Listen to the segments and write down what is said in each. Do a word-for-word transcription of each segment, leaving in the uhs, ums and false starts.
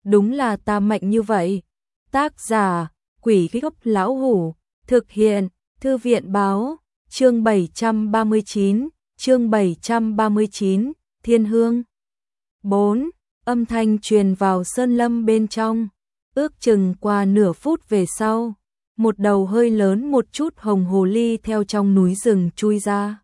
đúng là ta mạnh như vậy. Tác giả, Quỷ Gốc Lão Hủ, thực hiện, Thư viện báo, chương bảy trăm ba mươi chín, chương bảy trăm ba mươi chín, Thiên Hương. bốn. Âm thanh truyền vào sơn lâm bên trong, ước chừng qua nửa phút về sau, một đầu hơi lớn một chút hồng hồ ly theo trong núi rừng chui ra.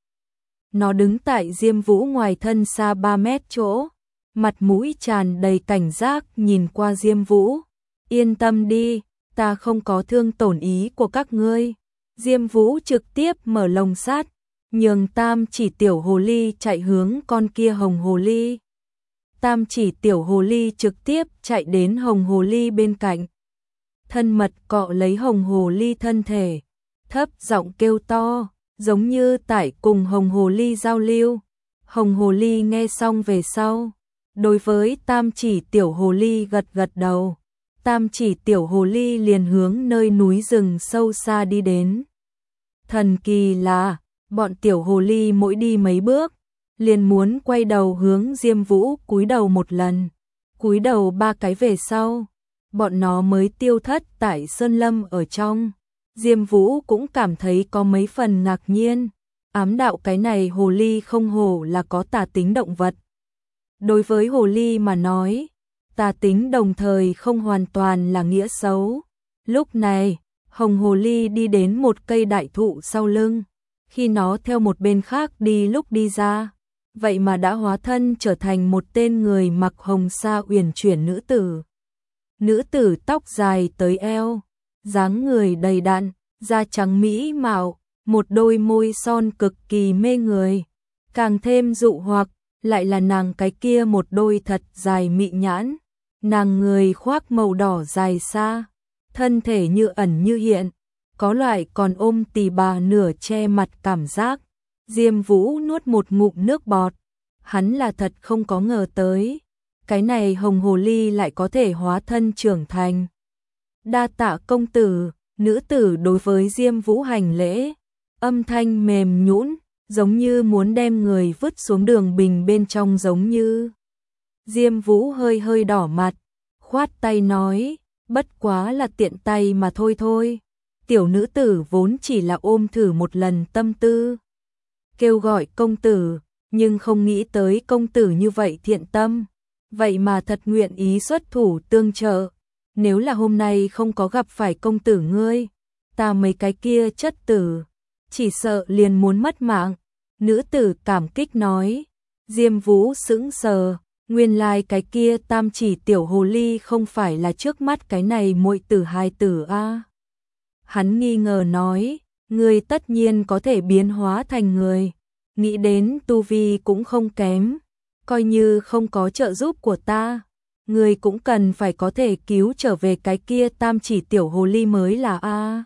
Nó đứng tại Diêm Vũ ngoài thân xa ba mét chỗ, mặt mũi tràn đầy cảnh giác nhìn qua Diêm Vũ. Yên tâm đi, ta không có thương tổn ý của các ngươi. Diêm Vũ trực tiếp mở lồng sắt, nhường Tam Chỉ tiểu hồ ly chạy hướng con kia hồng hồ ly. Tam Chỉ tiểu hồ ly trực tiếp chạy đến hồng hồ ly bên cạnh. Thân mật cọ lấy hồng hồ ly thân thể, thấp giọng kêu to, giống như tại cùng hồng hồ ly giao lưu. Hồng hồ ly nghe xong về sau, đối với Tam Chỉ tiểu hồ ly gật gật đầu. Tam Chỉ tiểu hồ ly liền hướng nơi núi rừng sâu xa đi đến. Thần kỳ là, bọn tiểu hồ ly mỗi đi mấy bước, liền muốn quay đầu hướng Diêm Vũ cúi đầu một lần. Cúi đầu ba cái về sau, bọn nó mới tiêu thất tại sơn lâm ở trong. Diêm Vũ cũng cảm thấy có mấy phần ngạc nhiên, ám đạo cái này hồ ly không hổ là có tà tính động vật. Đối với hồ ly mà nói, tà tính đồng thời không hoàn toàn là nghĩa xấu. Lúc này, hồng hồ ly đi đến một cây đại thụ sau lưng, khi nó theo một bên khác đi lúc đi ra, vậy mà đã hóa thân trở thành một tên người mặc hồng sa uyển chuyển nữ tử. Nữ tử tóc dài tới eo, dáng người đầy đặn, da trắng mỹ mạo, một đôi môi son cực kỳ mê người, càng thêm dụ hoặc, lại là nàng cái kia một đôi thật dài mị nhãn. Nàng người khoác màu đỏ dài xa, thân thể như ẩn như hiện, có loại còn ôm tì bà nửa che mặt cảm giác. Diêm Vũ nuốt một ngụm nước bọt, hắn là thật không có ngờ tới, cái này hồng hồ ly lại có thể hóa thân trưởng thành. Đa tạ công tử. Nữ tử đối với Diêm Vũ hành lễ, âm thanh mềm nhũn, giống như muốn đem người vứt xuống đường bình bên trong giống như. Diêm Vũ hơi hơi đỏ mặt, khoát tay nói, bất quá là tiện tay mà thôi thôi. Tiểu nữ tử vốn chỉ là ôm thử một lần tâm tư, kêu gọi công tử, nhưng không nghĩ tới công tử như vậy thiện tâm, vậy mà thật nguyện ý xuất thủ tương trợ. Nếu là hôm nay không có gặp phải công tử ngươi, ta mấy cái kia chất tử, chỉ sợ liền muốn mất mạng. Nữ tử cảm kích nói. Diêm Vũ sững sờ, nguyên lai cái kia Tam Chỉ tiểu hồ ly không phải là trước mắt cái này muội tử hài tử a. À. Hắn nghi ngờ nói, ngươi tất nhiên có thể biến hóa thành người, nghĩ đến tu vi cũng không kém, coi như không có trợ giúp của ta, người cũng cần phải có thể cứu trở về cái kia Tam Chỉ tiểu hồ ly mới là a. À.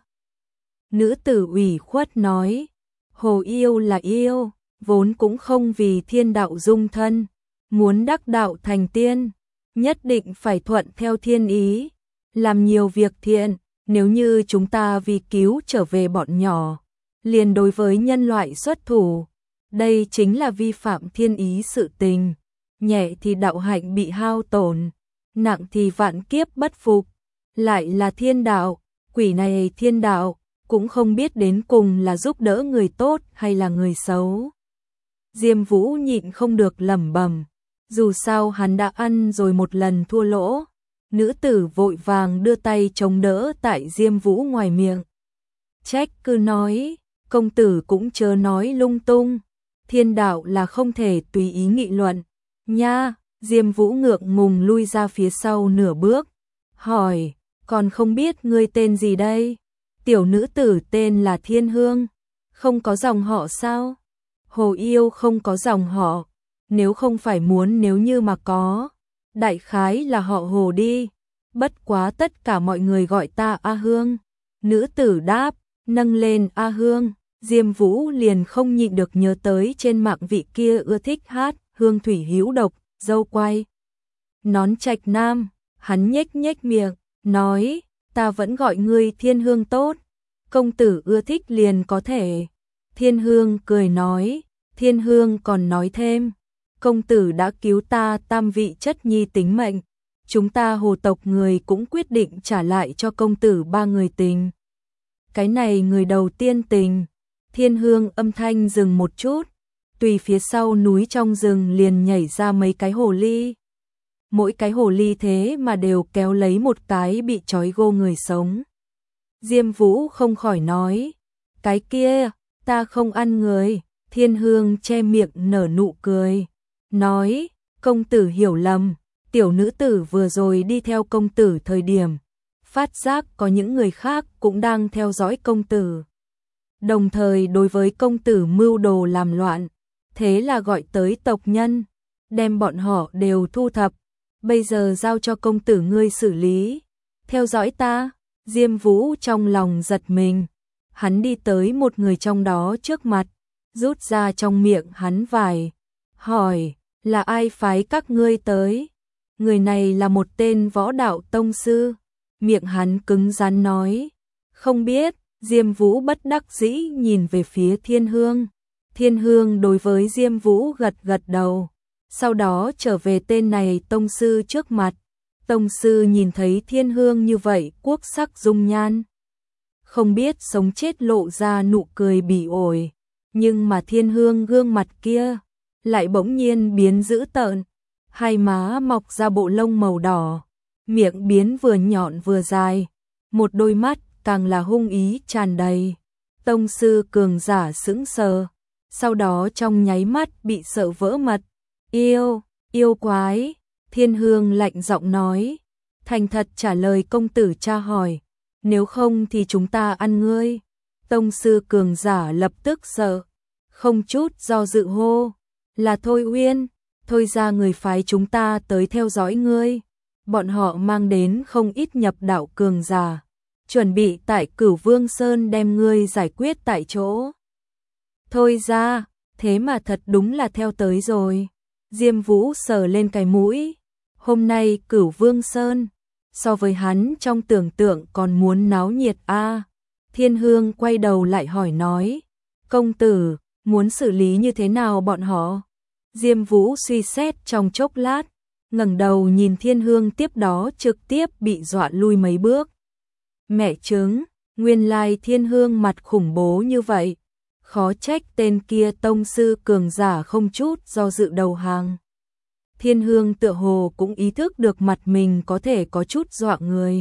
Nữ tử ủy khuất nói, hồ yêu là yêu, vốn cũng không vì thiên đạo dung thân, muốn đắc đạo thành tiên, nhất định phải thuận theo thiên ý, làm nhiều việc thiện. Nếu như chúng ta vì cứu trở về bọn nhỏ, liền đối với nhân loại xuất thủ, đây chính là vi phạm thiên ý sự tình, nhẹ thì đạo hạnh bị hao tổn, nặng thì vạn kiếp bất phục, lại là thiên đạo, quỷ này thiên đạo, cũng không biết đến cùng là giúp đỡ người tốt hay là người xấu. Diêm Vũ nhịn không được lẩm bẩm, dù sao hắn đã ăn rồi một lần thua lỗ. Nữ tử vội vàng đưa tay chống đỡ tại Diêm Vũ ngoài miệng. Trách cứ nói, công tử cũng chớ nói lung tung, thiên đạo là không thể tùy ý nghị luận. Nha, Diêm Vũ ngượng ngùng lui ra phía sau nửa bước, hỏi, còn không biết ngươi tên gì đây? Tiểu nữ tử tên là Thiên Hương, không có dòng họ sao? Hồ yêu không có dòng họ, nếu không phải muốn nếu như mà có, đại khái là họ Hồ đi, bất quá tất cả mọi người gọi ta A Hương. Nữ tử đáp, nâng lên A Hương, Diêm Vũ liền không nhịn được nhớ tới trên mạng vị kia ưa thích hát hương thủy hữu độc, dâu quay nón trạch nam. Hắn nhếch nhếch miệng, nói, ta vẫn gọi ngươi Thiên Hương tốt, công tử ưa thích liền có thể. Thiên Hương cười nói, Thiên Hương còn nói thêm, công tử đã cứu ta tam vị chất nhi tính mệnh, chúng ta Hồ tộc người cũng quyết định trả lại cho công tử ba người tình. Cái này người đầu tiên tình. Thiên Hương âm thanh dừng một chút, tùy phía sau núi trong rừng liền nhảy ra mấy cái hồ ly. Mỗi cái hồ ly thế mà đều kéo lấy một cái bị trói gô người sống. Diêm Vũ không khỏi nói, cái kia, ta không ăn người. Thiên Hương che miệng nở nụ cười, nói, công tử hiểu lầm, tiểu nữ tử vừa rồi đi theo công tử thời điểm, phát giác có những người khác cũng đang theo dõi công tử. Đồng thời đối với công tử mưu đồ làm loạn, thế là gọi tới tộc nhân, đem bọn họ đều thu thập, bây giờ giao cho công tử ngươi xử lý. Theo dõi ta. Diêm Vũ trong lòng giật mình, hắn đi tới một người trong đó trước mặt, rút ra trong miệng hắn vải, hỏi, là ai phái các ngươi tới? Người này là một tên võ đạo tông sư. Miệng hắn cứng rắn nói, không biết. Diêm Vũ bất đắc dĩ nhìn về phía Thiên Hương. Thiên Hương đối với Diêm Vũ gật gật đầu, sau đó trở về tên này tông sư trước mặt. Tông sư nhìn thấy Thiên Hương như vậy, quốc sắc dung nhan, không biết sống chết lộ ra nụ cười bỉ ổi, nhưng mà Thiên Hương gương mặt kia lại bỗng nhiên biến dữ tợn, hai má mọc ra bộ lông màu đỏ, miệng biến vừa nhọn vừa dài, một đôi mắt càng là hung ý tràn đầy. Tông sư cường giả sững sờ, sau đó trong nháy mắt bị sợ vỡ mật. Yêu, yêu quái. Thiên Hương lạnh giọng nói, thành thật trả lời công tử tra hỏi, nếu không thì chúng ta ăn ngươi. Tông sư cường giả lập tức sợ, không chút do dự hô, là Thôi Uyên, thôi ra người phái chúng ta tới theo dõi ngươi. Bọn họ mang đến không ít nhập đạo cường giả, chuẩn bị tại Cửu Vương Sơn đem ngươi giải quyết tại chỗ. Thôi ra, thế mà thật đúng là theo tới rồi. Diêm Vũ sờ lên cái mũi, hôm nay Cửu Vương Sơn, so với hắn trong tưởng tượng còn muốn náo nhiệt a. À. Thiên Hương quay đầu lại hỏi nói, công tử, muốn xử lý như thế nào bọn họ? Diêm Vũ suy xét trong chốc lát, ngẩng đầu nhìn Thiên Hương, tiếp đó trực tiếp bị dọa lui mấy bước. Mẹ chứng, nguyên lai Thiên Hương mặt khủng bố như vậy, khó trách tên kia tông sư cường giả không chút do dự đầu hàng. Thiên Hương tựa hồ cũng ý thức được mặt mình có thể có chút dọa người,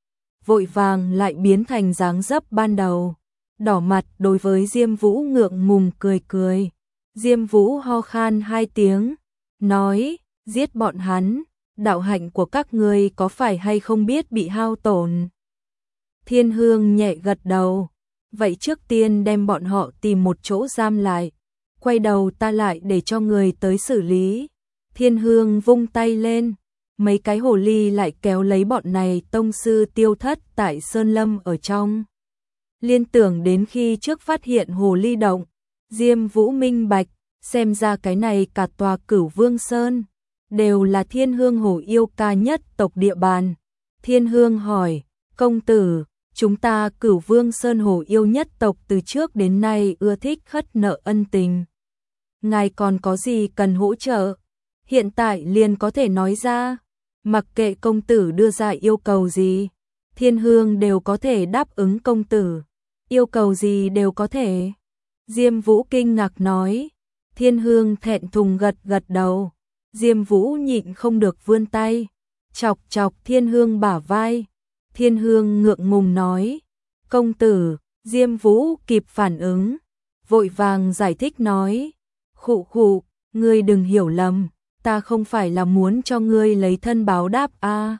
vội vàng lại biến thành dáng dấp ban đầu, đỏ mặt đối với Diêm Vũ ngượng ngùng cười cười. Diêm Vũ ho khan hai tiếng, nói, giết bọn hắn, đạo hạnh của các ngươi có phải hay không biết bị hao tổn? Thiên Hương nhẹ gật đầu, vậy trước tiên đem bọn họ tìm một chỗ giam lại, quay đầu ta lại để cho người tới xử lý. Thiên Hương vung tay lên, mấy cái hồ ly lại kéo lấy bọn này tông sư tiêu thất tại Sơn Lâm ở trong. Liên tưởng đến khi trước phát hiện hồ ly động, Diêm Vũ minh bạch, xem ra cái này cả tòa Cửu Vương Sơn đều là Thiên Hương hồ yêu ca nhất tộc địa bàn. Thiên Hương hỏi, công tử, chúng ta Cửu Vương Sơn hồ yêu nhất tộc từ trước đến nay ưa thích khất nợ ân tình. Ngài còn có gì cần hỗ trợ? Hiện tại liền có thể nói ra, mặc kệ công tử đưa ra yêu cầu gì, Thiên Hương đều có thể đáp ứng công tử. Yêu cầu gì đều có thể. Diêm Vũ kinh ngạc nói. Thiên Hương thẹn thùng gật gật đầu. Diêm Vũ nhịn không được vươn tay, chọc chọc Thiên Hương bả vai. Thiên Hương ngượng ngùng nói, công tử. Diêm Vũ kịp phản ứng, vội vàng giải thích nói, khụ khụ, ngươi đừng hiểu lầm, ta không phải là muốn cho ngươi lấy thân báo đáp a, à.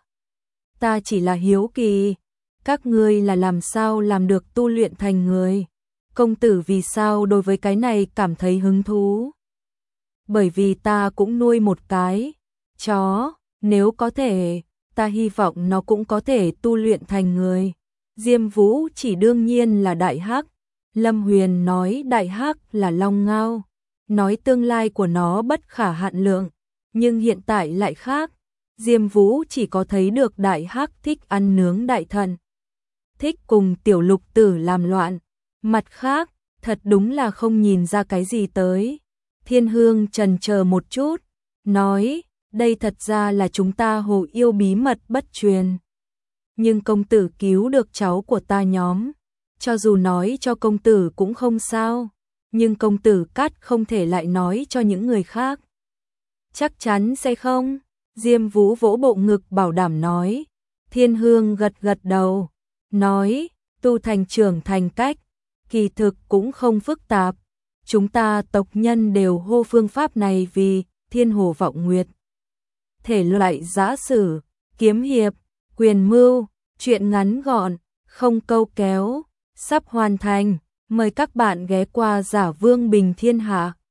Ta chỉ là hiếu kỳ, các ngươi là làm sao làm được tu luyện thành người? Công tử vì sao đối với cái này cảm thấy hứng thú? Bởi vì ta cũng nuôi một cái chó, nếu có thể, ta hy vọng nó cũng có thể tu luyện thành người. Diêm Vũ chỉ đương nhiên là Đại Hắc. Lâm Huyền nói Đại Hắc là Long Ngao, nói tương lai của nó bất khả hạn lượng, nhưng hiện tại lại khác. Diêm Vũ chỉ có thấy được Đại Hắc thích ăn nướng đại thần, thích cùng tiểu lục tử làm loạn, mặt khác, thật đúng là không nhìn ra cái gì tới. Thiên Hương chần chờ một chút, nói, đây thật ra là chúng ta Hồ Yêu bí mật bất truyền. Nhưng công tử cứu được cháu của ta nhóm, cho dù nói cho công tử cũng không sao, nhưng công tử cắt không thể lại nói cho những người khác. Chắc chắn sẽ không, Diêm Vũ vỗ bộ ngực bảo đảm nói. Thiên Hương gật gật đầu, nói, tu thành trưởng thành cách, kỳ thực cũng không phức tạp. Chúng ta tộc nhân đều hô phương pháp này vì thiên hồ vọng nguyệt. Thể loại giã sử, kiếm hiệp, quyền mưu, truyện ngắn gọn, không câu kéo, sắp hoàn thành. Mời các bạn ghé qua Giả Vương Bình Thiên Hạ.